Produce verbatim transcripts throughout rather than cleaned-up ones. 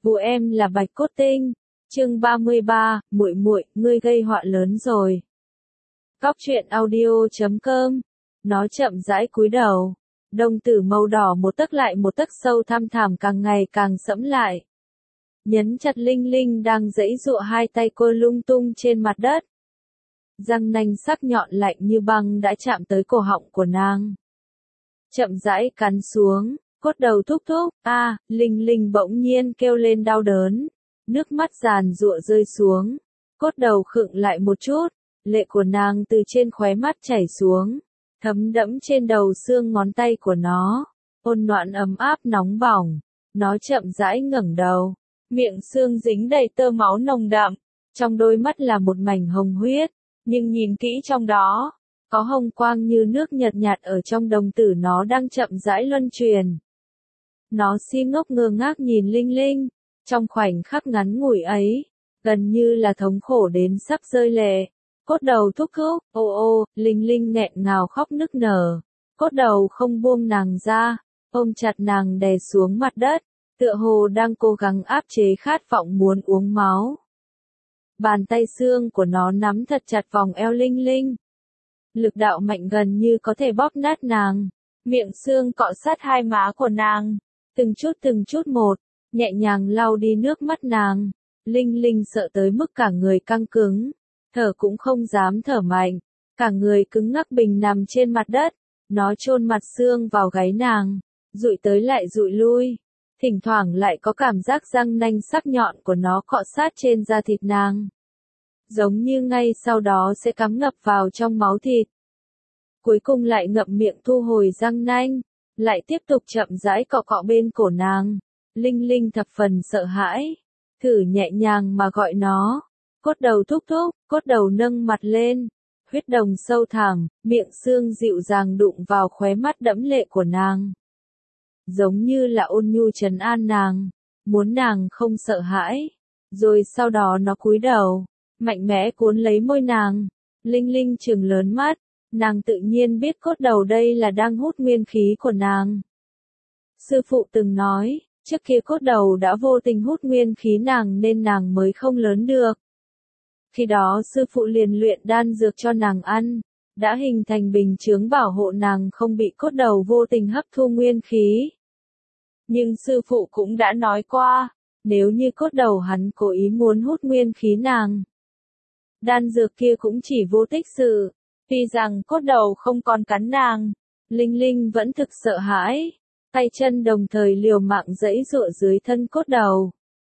Vụ em là Bạch Cốt Tinh. Chương ba mươi ba, muội muội, ngươi gây họa lớn rồi. Góc truyện audio chấm com. Nó chậm rãi cúi đầu. Đồng tử màu đỏ một tấc lại một tấc sâu thăm thẳm càng ngày càng sẫm lại. Nhấn chặt Linh Linh đang giãy giụa hai tay cô lung tung trên mặt đất. Răng nanh sắc nhọn lạnh như băng đã chạm tới cổ họng của nàng. Chậm rãi cắn xuống, cốt đầu thúc thúc, a, à, Linh Linh bỗng nhiên kêu lên đau đớn. Nước mắt giàn giụa rơi xuống, cốt đầu khựng lại một chút, lệ của nàng từ trên khóe mắt chảy xuống, thấm đẫm trên đầu xương ngón tay của nó, ôn nhuận ấm áp nóng bỏng. Nó chậm rãi ngẩng đầu, miệng xương dính đầy tơ máu nồng đậm, trong đôi mắt là một mảnh hồng huyết, nhưng nhìn kỹ trong đó, có hồng quang như nước nhợt nhạt ở trong đồng tử nó đang chậm rãi luân chuyển. Nó si ngốc ngơ ngác nhìn Linh Linh, trong khoảnh khắc ngắn ngủi ấy, gần như là thống khổ đến sắp rơi lệ. Cốt đầu thúc thúc, ô ô, Linh Linh nghẹn ngào khóc nức nở. Cốt đầu không buông nàng ra, ôm chặt nàng đè xuống mặt đất, tựa hồ đang cố gắng áp chế khát vọng muốn uống máu. Bàn tay xương của nó nắm thật chặt vòng eo Linh Linh. Lực đạo mạnh gần như có thể bóp nát nàng. Miệng xương cọ sát hai má của nàng, từng chút từng chút một, nhẹ nhàng lau đi nước mắt nàng. Linh Linh sợ tới mức cả người căng cứng, thở cũng không dám thở mạnh, cả người cứng ngắc bình nằm trên mặt đất. Nó chôn mặt xương vào gáy nàng, dụi tới lại dụi lui, thỉnh thoảng lại có cảm giác răng nanh sắc nhọn của nó cọ sát trên da thịt nàng, giống như ngay sau đó sẽ cắm ngập vào trong máu thịt. Cuối cùng lại ngậm miệng thu hồi răng nanh, lại tiếp tục chậm rãi cọ cọ bên cổ nàng. Linh Linh thập phần sợ hãi, thử nhẹ nhàng mà gọi nó, cốt đầu thúc thúc. Cốt đầu nâng mặt lên, huyết đồng sâu thẳm, miệng xương dịu dàng đụng vào khóe mắt đẫm lệ của nàng, giống như là ôn nhu trấn an nàng, muốn nàng không sợ hãi. Rồi sau đó nó cúi đầu, mạnh mẽ cuốn lấy môi nàng. Linh Linh trừng lớn mắt, nàng tự nhiên biết cốt đầu đây là đang hút nguyên khí của nàng. Sư phụ từng nói, trước kia cốt đầu đã vô tình hút nguyên khí nàng nên nàng mới không lớn được. Khi đó sư phụ liền luyện đan dược cho nàng ăn, đã hình thành bình chướng bảo hộ nàng không bị cốt đầu vô tình hấp thu nguyên khí. Nhưng sư phụ cũng đã nói qua, nếu như cốt đầu hắn cố ý muốn hút nguyên khí nàng, đan dược kia cũng chỉ vô tích sự. Tuy rằng cốt đầu không còn cắn nàng, Linh Linh vẫn thực sợ hãi, tay chân đồng thời liều mạng giãy giụa dưới thân cốt đầu.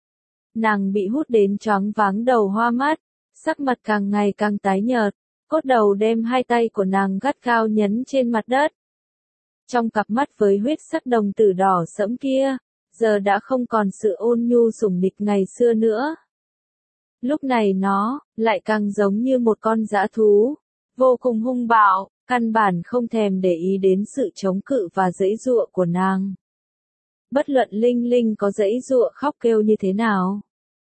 Nàng bị hút đến choáng váng đầu hoa mắt, sắc mặt càng ngày càng tái nhợt. Cốt đầu đem hai tay của nàng gắt gao nhấn trên mặt đất. Trong cặp mắt với huyết sắc đồng tử đỏ sẫm kia, giờ đã không còn sự ôn nhu sủng nịch ngày xưa nữa. Lúc này nó, lại càng giống như một con dã thú, vô cùng hung bạo, căn bản không thèm để ý đến sự chống cự và giãy giụa của nàng. Bất luận Linh Linh có giãy giụa khóc kêu như thế nào,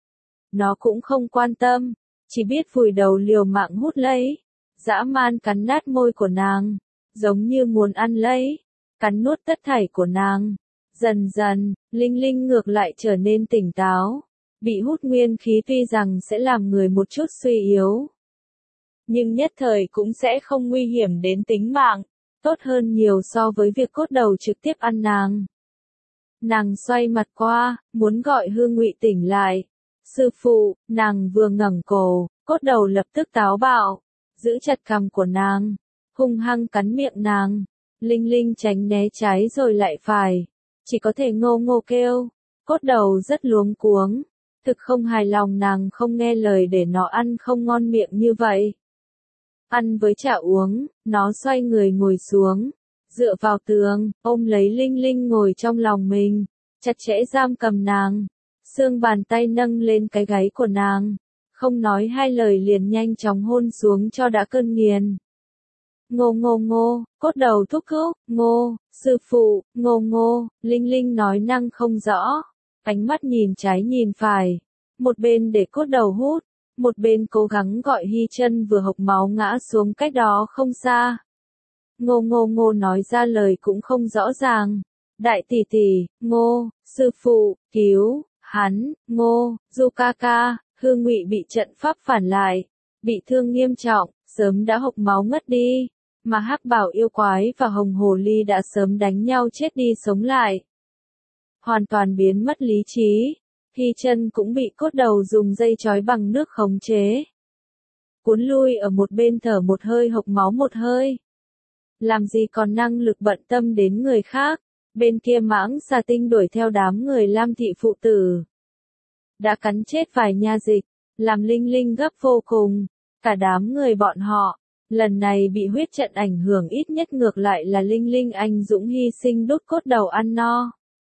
nó cũng không quan tâm, chỉ biết vùi đầu liều mạng hút lấy, dã man cắn nát môi của nàng, giống như muốn ăn lấy, cắn nuốt tất thảy của nàng. Dần dần, Linh Linh ngược lại trở nên tỉnh táo. Bị hút nguyên khí tuy rằng sẽ làm người một chút suy yếu, nhưng nhất thời cũng sẽ không nguy hiểm đến tính mạng, tốt hơn nhiều so với việc cốt đầu trực tiếp ăn nàng. Nàng xoay mặt qua, muốn gọi Hương Ngụy tỉnh lại. Sư phụ, nàng vừa ngẩng cổ, cốt đầu lập tức táo bạo, giữ chặt cằm của nàng, hung hăng cắn miệng nàng. Linh Linh tránh né trái rồi lại phải, chỉ có thể ngô ngô kêu. Cốt đầu rất luống cuống, thực không hài lòng nàng không nghe lời để nó ăn không ngon miệng như vậy. Ăn với chả uống, nó xoay người ngồi xuống, dựa vào tường, ôm lấy Linh Linh ngồi trong lòng mình, chặt chẽ giam cầm nàng. Xương bàn tay nâng lên cái gáy của nàng, không nói hai lời liền nhanh chóng hôn xuống cho đã cơn nghiền. Ngô ngô ngô, cốt đầu thúc thúc, ngô, sư phụ, ngô ngô, Linh Linh nói năng không rõ, ánh mắt nhìn trái nhìn phải, một bên để cốt đầu hút, một bên cố gắng gọi Hy Chân vừa hộc máu ngã xuống cách đó không xa. Ngô ngô ngô nói ra lời cũng không rõ ràng. Đại tỷ tỷ, ngô, sư phụ, cứu, hắn, Ngô, Yukaka, Hương Ngụy bị trận pháp phản lại, bị thương nghiêm trọng, sớm đã hộc máu ngất đi, mà Hắc Bảo yêu quái và Hồng Hồ Ly đã sớm đánh nhau chết đi sống lại. Hoàn toàn biến mất lý trí, Hy Chân cũng bị cốt đầu dùng dây trói bằng nước khống chế. Cuốn lui ở một bên thở một hơi hộc máu một hơi. Làm gì còn năng lực bận tâm đến người khác, bên kia Mãng Xà Tinh đuổi theo đám người Lam thị phụ tử. Đã cắn chết vài nha dịch, làm Linh Linh gấp vô cùng, cả đám người bọn họ, lần này bị huyết trận ảnh hưởng ít nhất ngược lại là Linh Linh anh dũng hy sinh đốt cốt đầu ăn no.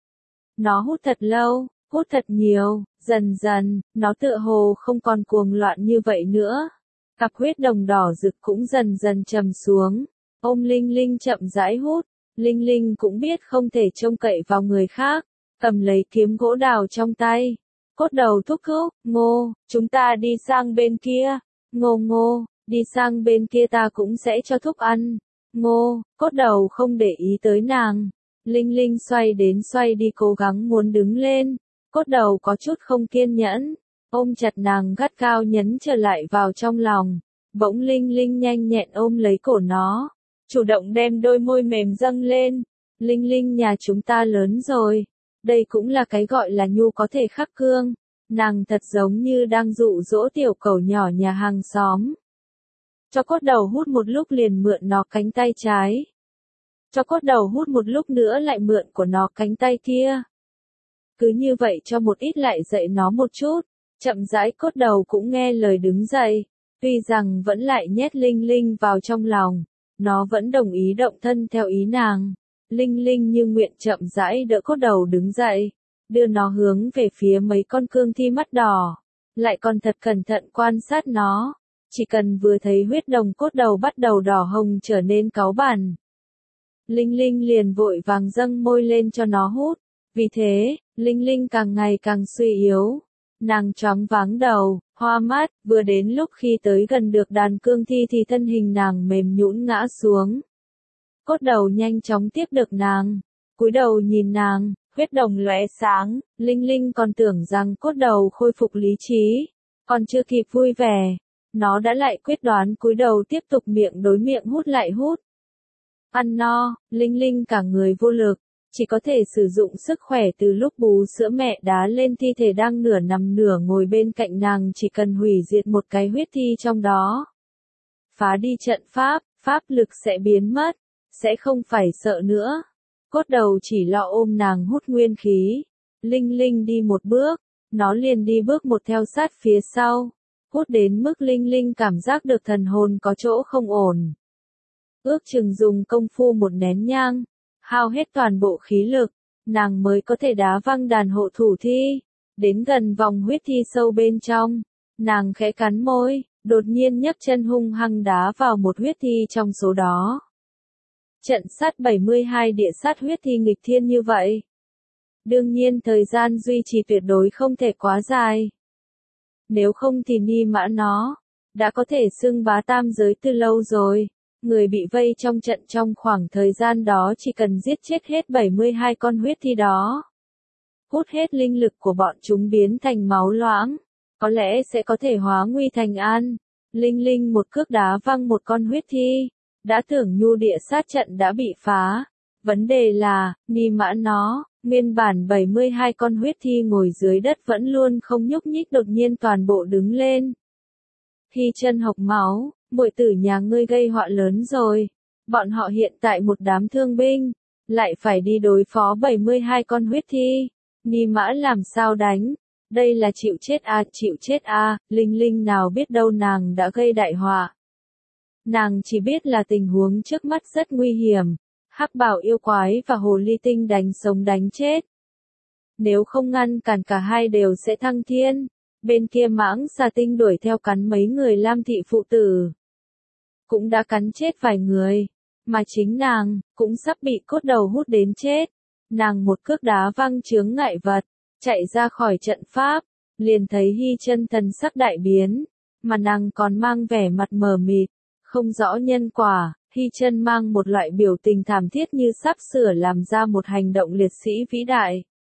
Nó hút thật lâu, hút thật nhiều, dần dần, nó tựa hồ không còn cuồng loạn như vậy nữa. Cặp huyết đồng đỏ rực cũng dần dần trầm xuống, ôm Linh Linh chậm rãi hút, Linh Linh cũng biết không thể trông cậy vào người khác, cầm lấy kiếm gỗ đào trong tay. Cốt đầu thúc thúc, Ngô, chúng ta đi sang bên kia, Ngô Ngô, đi sang bên kia ta cũng sẽ cho thúc ăn, Ngô, cốt đầu không để ý tới nàng. Linh Linh xoay đến xoay đi cố gắng muốn đứng lên, cốt đầu có chút không kiên nhẫn, ôm chặt nàng gắt cao nhấn trở lại vào trong lòng, bỗng Linh Linh nhanh nhẹn ôm lấy cổ nó, chủ động đem đôi môi mềm dâng lên, Linh Linh nhà chúng ta lớn rồi, đây cũng là cái gọi là nhu có thể khắc cương, nàng thật giống như đang dụ dỗ tiểu cẩu nhỏ nhà hàng xóm. Cho cốt đầu hút một lúc liền mượn nó cánh tay trái. Cho cốt đầu hút một lúc nữa lại mượn của nó cánh tay kia. Cứ như vậy cho một ít lại dạy nó một chút, chậm rãi cốt đầu cũng nghe lời đứng dậy, tuy rằng vẫn lại nhét Linh Linh vào trong lòng, nó vẫn đồng ý động thân theo ý nàng. Linh Linh như nguyện chậm rãi đỡ cốt đầu đứng dậy, đưa nó hướng về phía mấy con cương thi mắt đỏ, lại còn thật cẩn thận quan sát nó, chỉ cần vừa thấy huyết đồng cốt đầu bắt đầu đỏ hồng trở nên cáu bẳn. Linh Linh liền vội vàng dâng môi lên cho nó hút, vì thế, Linh Linh càng ngày càng suy yếu, nàng choáng váng đầu, hoa mắt, vừa đến lúc khi tới gần được đàn cương thi thì thân hình nàng mềm nhũn ngã xuống. Cốt đầu nhanh chóng tiếp được nàng, cúi đầu nhìn nàng, huyết đồng lóe sáng, Linh Linh còn tưởng rằng cốt đầu khôi phục lý trí, còn chưa kịp vui vẻ, nó đã lại quyết đoán cúi đầu tiếp tục miệng đối miệng hút lại hút. Ăn no, Linh Linh cả người vô lực, chỉ có thể sử dụng sức khỏe từ lúc bú sữa mẹ đá lên thi thể đang nửa nằm nửa ngồi bên cạnh nàng, chỉ cần hủy diệt một cái huyết thi trong đó. Phá đi trận pháp, pháp lực sẽ biến mất, sẽ không phải sợ nữa. Cốt đầu chỉ lo ôm nàng hút nguyên khí. Linh Linh đi một bước, nó liền đi bước một theo sát phía sau, hút đến mức Linh Linh cảm giác được thần hồn có chỗ không ổn. Ước chừng dùng công phu một nén nhang, hao hết toàn bộ khí lực, nàng mới có thể đá văng đàn hộ thủ thi, đến gần vòng huyết thi sâu bên trong, nàng khẽ cắn môi, đột nhiên nhấc chân hung hăng đá vào một huyết thi trong số đó. Trận sát bảy mươi hai địa sát huyết thi nghịch thiên như vậy. Đương nhiên thời gian duy trì tuyệt đối không thể quá dài. Nếu không thì ni mã nó, đã có thể xưng bá tam giới từ lâu rồi. Người bị vây trong trận trong khoảng thời gian đó chỉ cần giết chết hết bảy mươi hai con huyết thi đó. Hút hết linh lực của bọn chúng biến thành máu loãng, có lẽ sẽ có thể hóa nguy thành an. Linh Linh một cước đá văng một con huyết thi, đã tưởng nhu địa sát trận đã bị phá. Vấn đề là, ni mã nó, nguyên bản bảy mươi hai con huyết thi ngồi dưới đất vẫn luôn không nhúc nhích đột nhiên toàn bộ đứng lên. Hy Chân hộc máu. Muội tử nhà ngươi gây họa lớn rồi. Bọn họ hiện tại một đám thương binh, lại phải đi đối phó bảy mươi hai con huyết thi. Ni mã làm sao đánh? Đây là chịu chết à, chịu chết à, Linh Linh nào biết đâu nàng đã gây đại họa. Nàng chỉ biết là tình huống trước mắt rất nguy hiểm. Hắc Bảo yêu quái và hồ ly tinh đánh sống đánh chết. Nếu không ngăn cản cả hai đều sẽ thăng thiên. Bên kia Mãng Xà Tinh đuổi theo cắn mấy người Lam thị phụ tử. Cũng đã cắn chết vài người, mà chính nàng, cũng sắp bị cốt đầu hút đến chết. Nàng một cước đá văng chướng ngại vật, chạy ra khỏi trận pháp, liền thấy Hy Chân thần sắc đại biến, mà nàng còn mang vẻ mặt mờ mịt, không rõ nhân quả. Hy Chân mang một loại biểu tình thảm thiết như sắp sửa làm ra một hành động liệt sĩ vĩ đại.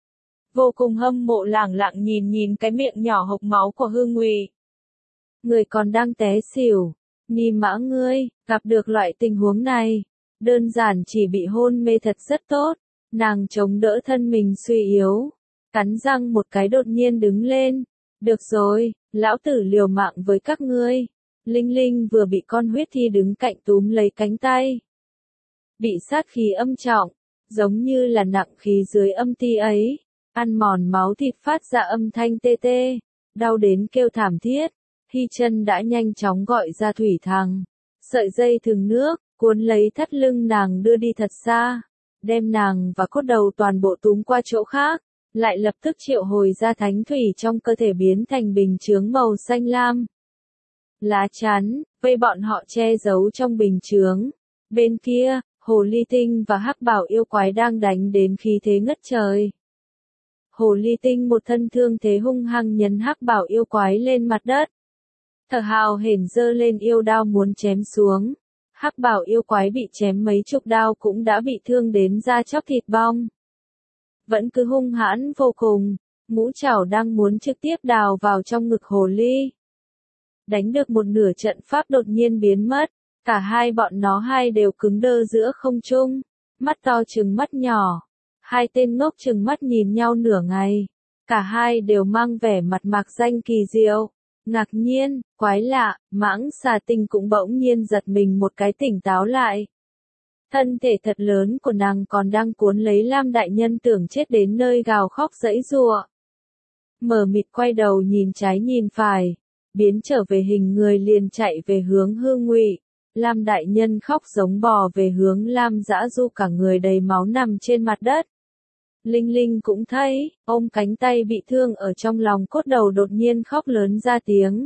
vô cùng hâm mộ lẳng lặng nhìn nhìn cái miệng nhỏ hộc máu của Hương Ngụy. Người còn đang té xỉu, Ni Mã ngươi, gặp được loại tình huống này, đơn giản chỉ bị hôn mê thật rất tốt, nàng chống đỡ thân mình suy yếu, cắn răng một cái đột nhiên đứng lên, được rồi, lão tử liều mạng với các ngươi. Linh Linh vừa bị con huyết thi đứng cạnh túm lấy cánh tay. Bị sát khí âm trọng, giống như là nặng khí dưới âm ti ấy, ăn mòn máu thịt phát ra âm thanh tê tê, đau đến kêu thảm thiết. Hy Chân đã nhanh chóng gọi ra thủy thằng, sợi dây thừng nước, cuốn lấy thắt lưng nàng đưa đi thật xa, đem nàng và cốt đầu toàn bộ túm qua chỗ khác, lại lập tức triệu hồi ra thánh thủy trong cơ thể biến thành bình chướng màu xanh lam. Lá chắn, vây bọn họ che giấu trong bình chướng. Bên kia, Hồ Ly Tinh và Hắc Bảo yêu quái đang đánh đến khí thế ngất trời. Hồ Ly Tinh một thân thương thế hung hăng nhấn Hắc Bảo yêu quái lên mặt đất. Thở hào hển giơ lên yêu đao muốn chém xuống. Hắc Bảo yêu quái bị chém mấy chục đao cũng đã bị thương đến da chóc thịt bong. Vẫn cứ hung hãn vô cùng, ngũ trảo đang muốn trực tiếp đào vào trong ngực hồ ly. Đánh được một nửa trận pháp đột nhiên biến mất, cả hai bọn nó hai đều cứng đơ giữa không trung, mắt to trừng mắt nhỏ. Hai tên ngốc trừng mắt nhìn nhau nửa ngày, cả hai đều mang vẻ mặt mạc danh kỳ diệu, ngạc nhiên, quái lạ, Mãng Xà Tinh cũng bỗng nhiên giật mình một cái tỉnh táo lại. Thân thể thật lớn của nàng còn đang cuốn lấy Lam đại nhân tưởng chết đến nơi gào khóc giãy giụa. Mờ mịt quay đầu nhìn trái nhìn phải, biến trở về hình người liền chạy về hướng Hương Ngụy. Lam đại nhân khóc giống bò về hướng Lam Dã Du cả người đầy máu nằm trên mặt đất. Linh Linh cũng thấy, ôm cánh tay bị thương ở trong lòng cốt đầu đột nhiên khóc lớn ra tiếng.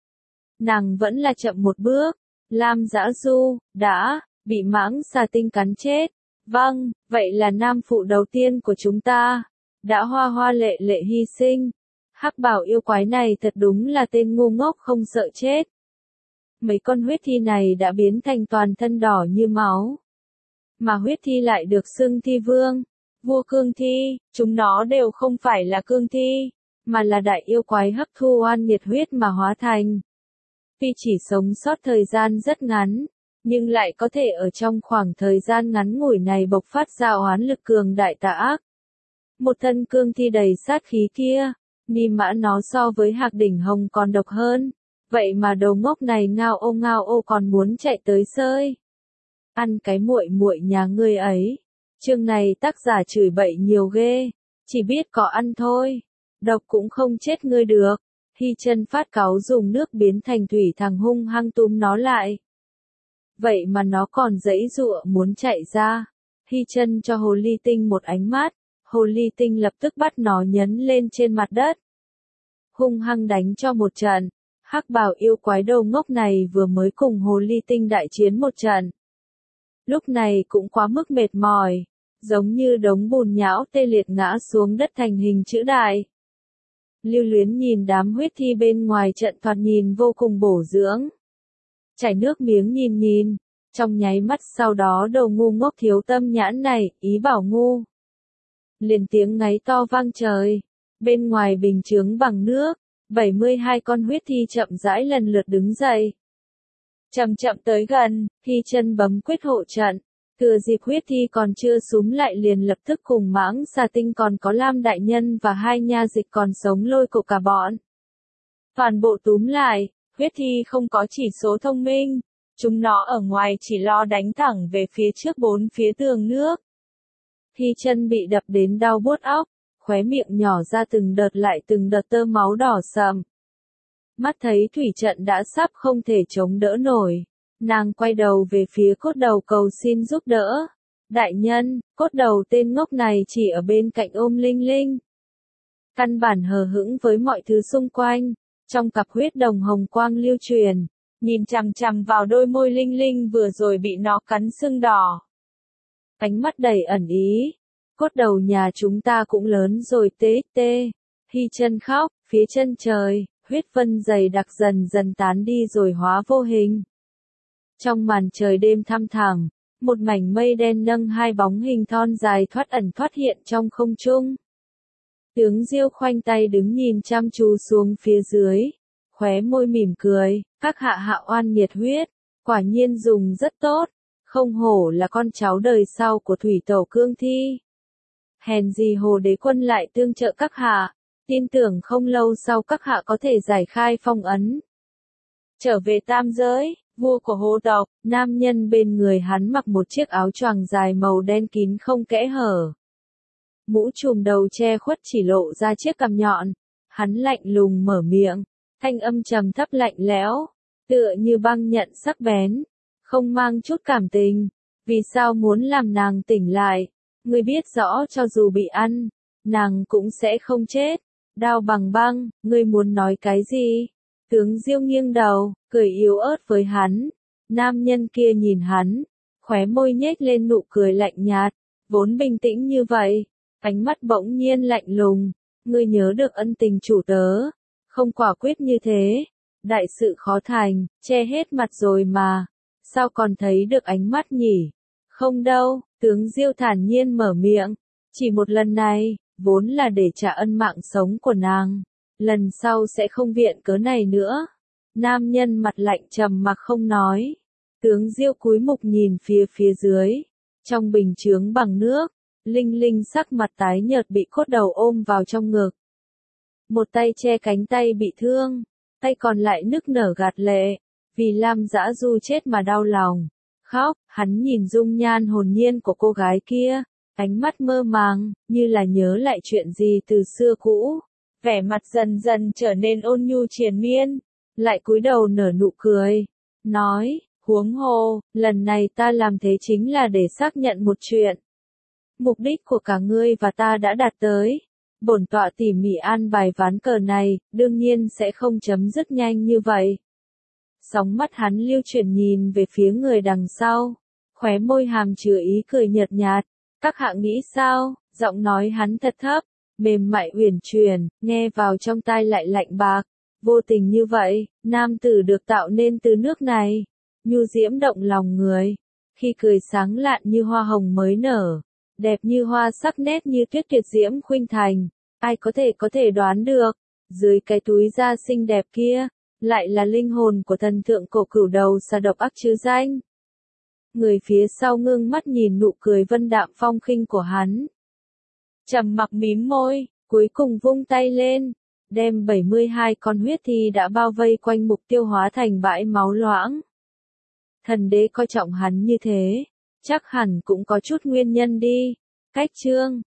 Nàng vẫn là chậm một bước, Lam Dã Du, đã, bị Mãng Xà Tinh cắn chết. Vâng, vậy là nam phụ đầu tiên của chúng ta, đã hoa hoa lệ lệ hy sinh. Hắc Bảo yêu quái này thật đúng là tên ngu ngốc không sợ chết. Mấy con huyết thi này đã biến thành toàn thân đỏ như máu. Mà huyết thi lại được xưng thi vương, vua cương thi, chúng nó đều không phải là cương thi, mà là đại yêu quái hấp thu oan nhiệt huyết mà hóa thành. Tuy chỉ sống sót thời gian rất ngắn, nhưng lại có thể ở trong khoảng thời gian ngắn ngủi này bộc phát ra oán lực cường đại tà ác. Một thân cương thi đầy sát khí kia, Ni Mã nó so với Hạc Đỉnh Hồng còn độc hơn, vậy mà đầu ngốc này ngao ô ngao ô còn muốn chạy tới sơi. Ăn cái muội muội nhà ngươi ấy. Chương này tác giả chửi bậy nhiều ghê, chỉ biết có ăn thôi, độc cũng không chết ngươi được. Hy Chân phát cáu dùng nước biến thành thủy thằng hung hăng túm nó lại. Vậy mà nó còn giãy giụa muốn chạy ra. Hy Chân cho Hồ Ly Tinh một ánh mắt, Hồ Ly Tinh lập tức bắt nó nhấn lên trên mặt đất. Hung hăng đánh cho một trận. Hắc Bảo yêu quái đầu ngốc này vừa mới cùng Hồ Ly Tinh đại chiến một trận. Lúc này cũng quá mức mệt mỏi, giống như đống bùn nhão tê liệt ngã xuống đất thành hình chữ đại. Lưu Luyến nhìn đám huyết thi bên ngoài trận thoạt nhìn vô cùng bổ dưỡng. Chảy nước miếng nhìn nhìn, trong nháy mắt sau đó đầu ngu ngốc thiếu tâm nhãn này, ý bảo ngu. Liền tiếng ngáy to vang trời, bên ngoài bình chướng bằng nước, bảy mươi hai con huyết thi chậm rãi lần lượt đứng dậy. Chậm chậm tới gần, Hy Chân bấm quyết hộ trận, thừa dịp huyết thi còn chưa súm lại liền lập tức cùng Mãng Xà Tinh còn có Lam đại nhân và hai nha dịch còn sống lôi cổ cả bọn. Toàn bộ túm lại, huyết thi không có chỉ số thông minh, chúng nó ở ngoài chỉ lo đánh thẳng về phía trước bốn phía tường nước. Hy Chân bị đập đến đau buốt óc, khóe miệng nhỏ ra từng đợt lại từng đợt tơ máu đỏ sậm. Mắt thấy thủy trận đã sắp không thể chống đỡ nổi, nàng quay đầu về phía cốt đầu cầu xin giúp đỡ. Đại nhân, cốt đầu tên ngốc này chỉ ở bên cạnh ôm Linh Linh. Căn bản hờ hững với mọi thứ xung quanh, trong cặp huyết đồng hồng quang lưu truyền, nhìn chằm chằm vào đôi môi Linh Linh vừa rồi bị nó cắn sưng đỏ. Ánh mắt đầy ẩn ý, cốt đầu nhà chúng ta cũng lớn rồi tê tê. Hy Chân khóc, phía chân trời, huyết vân dày đặc dần dần tán đi rồi hóa vô hình. Trong màn trời đêm thăm thẳm, một mảnh mây đen nâng hai bóng hình thon dài thoát ẩn thoát hiện trong không trung. Tướng Diêu khoanh tay đứng nhìn chăm chú xuống phía dưới, khóe môi mỉm cười, các hạ hạ oan nhiệt huyết, quả nhiên dùng rất tốt, không hổ là con cháu đời sau của thủy tổ cương thi. Hèn gì Hồ Đế Quân lại tương trợ các hạ, tin tưởng không lâu sau các hạ có thể giải khai phong ấn. Trở về tam giới, vua của hồ tộc, nam nhân bên người hắn mặc một chiếc áo choàng dài màu đen kín không kẽ hở. Mũ trùm đầu che khuất chỉ lộ ra chiếc cằm nhọn, hắn lạnh lùng mở miệng, thanh âm trầm thấp lạnh lẽo, tựa như băng nhận sắc bén, không mang chút cảm tình. Vì sao muốn làm nàng tỉnh lại? Ngươi biết rõ cho dù bị ăn, nàng cũng sẽ không chết. Đao bằng băng, ngươi muốn nói cái gì? Tướng Diêu nghiêng đầu, cười yếu ớt với hắn. Nam nhân kia nhìn hắn, khóe môi nhếch lên nụ cười lạnh nhạt, vốn bình tĩnh như vậy, ánh mắt bỗng nhiên lạnh lùng. Ngươi nhớ được ân tình chủ tớ, không quả quyết như thế. Đại sự khó thành, che hết mặt rồi mà. Sao còn thấy được ánh mắt nhỉ? Không đâu, tướng Diêu thản nhiên mở miệng. Chỉ một lần này, vốn là để trả ân mạng sống của nàng. Lần sau sẽ không viện cớ này nữa. Nam nhân mặt lạnh trầm mặc không nói. Tướng Diêu cúi mục nhìn phía phía dưới. Trong bình chướng bằng nước, Linh Linh sắc mặt tái nhợt bị cốt đầu ôm vào trong ngực. Một tay che cánh tay bị thương, tay còn lại nức nở gạt lệ. Vì Lam Dã Du chết mà đau lòng. Khóc, hắn nhìn dung nhan hồn nhiên của cô gái kia. Ánh mắt mơ màng, như là nhớ lại chuyện gì từ xưa cũ. Vẻ mặt dần dần trở nên ôn nhu triền miên. Lại cúi đầu nở nụ cười. Nói, huống hồ, lần này ta làm thế chính là để xác nhận một chuyện. Mục đích của cả ngươi và ta đã đạt tới. Bổn tọa tỉ mỉ an bài ván cờ này, đương nhiên sẽ không chấm dứt nhanh như vậy. Sóng mắt hắn lưu chuyển nhìn về phía người đằng sau. Khóe môi hàm chứa ý cười nhợt nhạt. Các hạ nghĩ sao? Giọng nói hắn thật thấp, mềm mại uyển chuyển, nghe vào trong tai lại lạnh bạc. Vô tình như vậy, nam tử được tạo nên từ nước này. Nhu diễm động lòng người. Khi cười sáng lạn như hoa hồng mới nở. Đẹp như hoa sắc nét như tuyết tuyệt diễm khuynh thành. Ai có thể có thể đoán được. Dưới cái túi da xinh đẹp kia, lại là linh hồn của thần thượng cổ cửu đầu xà độc ác chứ danh. Người phía sau ngưng mắt nhìn nụ cười vân đạm phong khinh của hắn. Trầm mặc mím môi, cuối cùng vung tay lên, đem bảy mươi hai con huyết thi đã bao vây quanh mục tiêu hóa thành bãi máu loãng. Thần đế coi trọng hắn như thế, chắc hẳn cũng có chút nguyên nhân đi. Cách chương